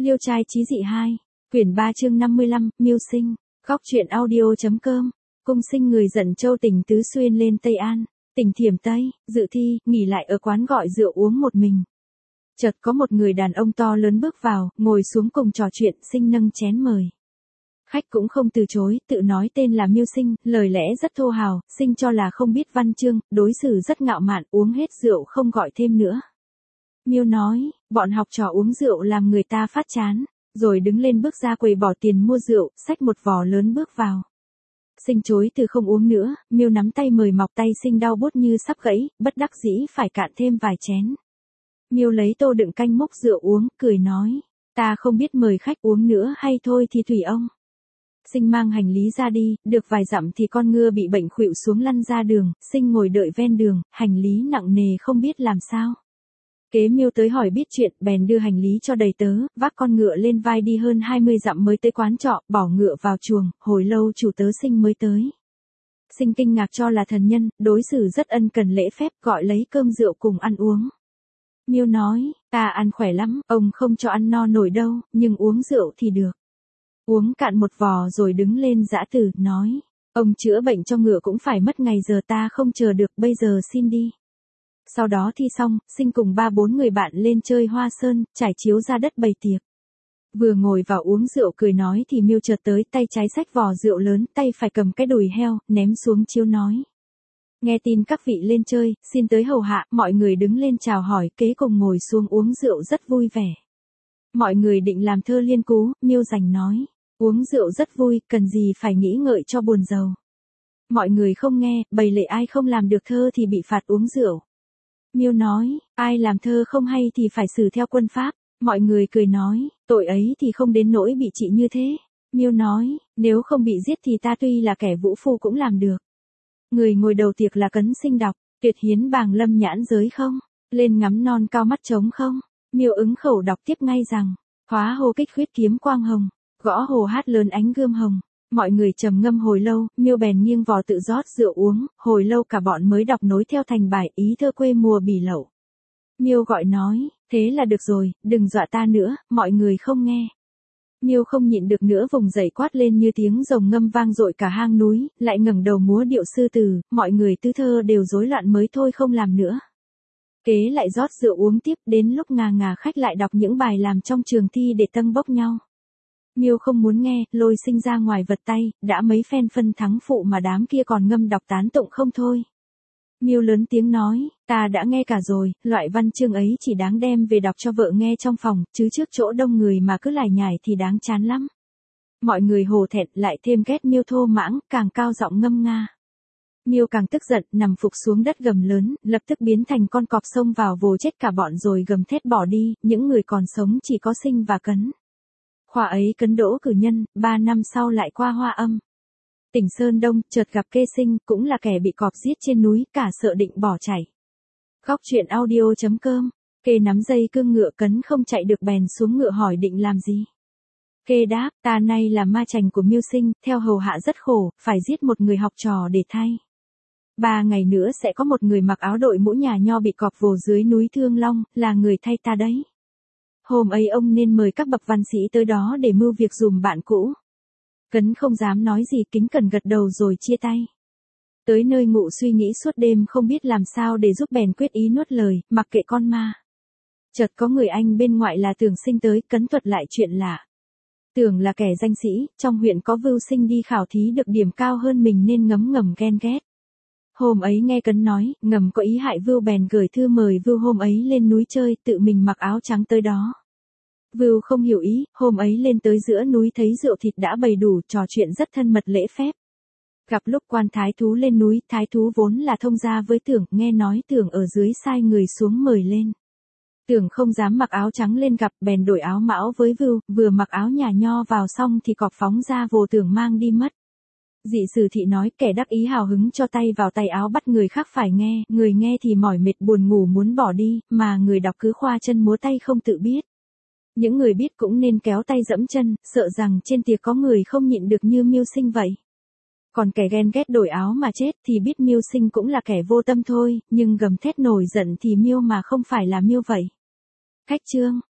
Liêu trai chí dị 2, quyển 3 chương 55, Mưu sinh, góc truyện audio.com, cung sinh người giận châu tỉnh Tứ Xuyên lên Tây An, tỉnh Thiểm Tây, dự thi, nghỉ lại ở quán gọi rượu uống một mình. Chợt có một người đàn ông to lớn bước vào, ngồi xuống cùng trò chuyện, sinh nâng chén mời. Khách cũng không từ chối, tự nói tên là Mưu Sinh, lời lẽ rất thô hào, Sinh cho là không biết văn chương, đối xử rất ngạo mạn, uống hết rượu không gọi thêm nữa. Mưu nói, bọn học trò uống rượu làm người ta phát chán, rồi đứng lên bước ra quầy bỏ tiền mua rượu, xách một vò lớn bước vào. Sinh chối từ không uống nữa, Mưu nắm tay mời mọc tay Sinh đau buốt như sắp gãy, bất đắc dĩ phải cạn thêm vài chén. Mưu lấy tô đựng canh múc rượu uống, cười nói, ta không biết mời khách uống nữa hay thôi thì tùy ông. Sinh mang hành lý ra đi, được vài dặm thì con ngựa bị bệnh khuỵu xuống lăn ra đường, Sinh ngồi đợi ven đường, hành lý nặng nề không biết làm sao. Kế Mưu tới hỏi biết chuyện, bèn đưa hành lý cho đầy tớ, vác con ngựa lên vai đi hơn 20 dặm mới tới quán trọ, bỏ ngựa vào chuồng, hồi lâu chủ tớ Sinh mới tới. Sinh kinh ngạc cho là thần nhân, đối xử rất ân cần lễ phép, gọi lấy cơm rượu cùng ăn uống. Mưu nói, ta ăn khỏe lắm, ông không cho ăn no nổi đâu, nhưng uống rượu thì được. Uống cạn một vò rồi đứng lên giã từ, nói, ông chữa bệnh cho ngựa cũng phải mất ngày giờ, ta không chờ được, bây giờ xin đi. Sau đó thi xong, Sinh cùng 3-4 người bạn lên chơi Hoa Sơn, trải chiếu ra đất bày tiệc. Vừa ngồi vào uống rượu cười nói thì Mưu chợt tới, tay trái xách vò rượu lớn, tay phải cầm cái đùi heo, ném xuống chiếu nói. Nghe tin các vị lên chơi, xin tới hầu hạ, mọi người đứng lên chào hỏi, kế cùng ngồi xuống uống rượu rất vui vẻ. Mọi người định làm thơ liên cú, Mưu rành nói, uống rượu rất vui, cần gì phải nghĩ ngợi cho buồn giàu. Mọi người không nghe, bày lệ ai không làm được thơ thì bị phạt uống rượu. Mưu nói, ai làm thơ không hay thì phải xử theo quân pháp. Mọi người cười nói, tội ấy thì không đến nỗi bị trị như thế. Mưu nói, nếu không bị giết thì ta tuy là kẻ vũ phu cũng làm được. Người ngồi đầu tiệc là Cấn Sinh đọc, tuyệt hiến bàng lâm nhãn giới không, lên ngắm non cao mắt trống không. Mưu ứng khẩu đọc tiếp ngay rằng, khóa hồ kích khuyết kiếm quang hồng, gõ hồ hát lớn ánh gươm hồng. Mọi người trầm ngâm hồi lâu, Mưu bèn nghiêng vò tự rót rượu uống, hồi lâu cả bọn mới đọc nối theo thành bài ý thơ quê mùa Bỉ Lậu. Mưu gọi nói, thế là được rồi, đừng dọa ta nữa, mọi người không nghe. Mưu không nhịn được nữa vùng dậy quát lên như tiếng rồng ngâm vang dội cả hang núi, lại ngẩng đầu múa điệu sư tử, mọi người tư thơ đều rối loạn mới thôi không làm nữa. Kế lại rót rượu uống tiếp, đến lúc ngà khách lại đọc những bài làm trong trường thi để tâng bốc nhau. Mưu không muốn nghe, lôi Sinh ra ngoài vật tay, đã mấy phen phân thắng phụ mà đám kia còn ngâm đọc tán tụng không thôi. Mưu lớn tiếng nói, ta đã nghe cả rồi, loại văn chương ấy chỉ đáng đem về đọc cho vợ nghe trong phòng, chứ trước chỗ đông người mà cứ lải nhải thì đáng chán lắm. Mọi người hổ thẹn lại thêm ghét Mưu thô mãng, càng cao giọng ngâm nga. Mưu càng tức giận, nằm phục xuống đất gầm lớn, lập tức biến thành con cọp xông vào vồ chết cả bọn rồi gầm thét bỏ đi, những người còn sống chỉ có Sinh và Cấn. Khoa ấy Cấn đỗ cử nhân, 3 năm sau lại qua Hoa Âm. Tỉnh Sơn Đông, chợt gặp Kê Sinh, cũng là kẻ bị cọp giết trên núi, cả sợ định bỏ chạy. Góc truyện audio.com, Kê nắm dây cương ngựa, Cấn không chạy được bèn xuống ngựa hỏi định làm gì. Kê đáp, ta nay là ma chành của Mưu Sinh, theo hầu hạ rất khổ, phải giết một người học trò để thay. 3 ngày nữa sẽ có một người mặc áo đội mũ nhà nho bị cọp vồ dưới núi Thương Long, là người thay ta đấy. Hôm ấy ông nên mời các bậc văn sĩ tới đó để mưu việc dùm bạn cũ. Cấn không dám nói gì, kính cẩn gật đầu rồi chia tay. Tới nơi ngụ suy nghĩ suốt đêm không biết làm sao để giúp bèn quyết ý nuốt lời, mặc kệ con ma. Chợt có người anh bên ngoại là Tưởng Sinh tới, Cấn thuật lại chuyện lạ. Tưởng là kẻ danh sĩ, trong huyện có Vưu Sinh đi khảo thí được điểm cao hơn mình nên ngấm ngầm ghen ghét. Hôm ấy nghe Cấn nói, ngầm có ý hại Vưu bèn gửi thư mời Vưu hôm ấy lên núi chơi, tự mình mặc áo trắng tới đó. Vưu không hiểu ý, hôm ấy lên tới giữa núi thấy rượu thịt đã bày đủ, trò chuyện rất thân mật lễ phép. Gặp lúc quan thái thú lên núi, thái thú vốn là thông gia với Tưởng, nghe nói Tưởng ở dưới sai người xuống mời lên. Tưởng không dám mặc áo trắng lên gặp, bèn đổi áo mão với Vưu, vừa mặc áo nhà nho vào xong thì cọp phóng ra vồ Tưởng mang đi mất. Dị sử thị nói, kẻ đắc ý hào hứng cho tay vào tay áo bắt người khác phải nghe, người nghe thì mỏi mệt buồn ngủ muốn bỏ đi, mà người đọc cứ khoa chân múa tay không tự biết. Những người biết cũng nên kéo tay dẫm chân, sợ rằng trên tiệc có người không nhịn được như Mưu Sinh vậy. Còn kẻ ghen ghét đổi áo mà chết thì biết Mưu Sinh cũng là kẻ vô tâm thôi, nhưng gầm thét nổi giận thì Mưu mà không phải là Mưu vậy. Khách chương.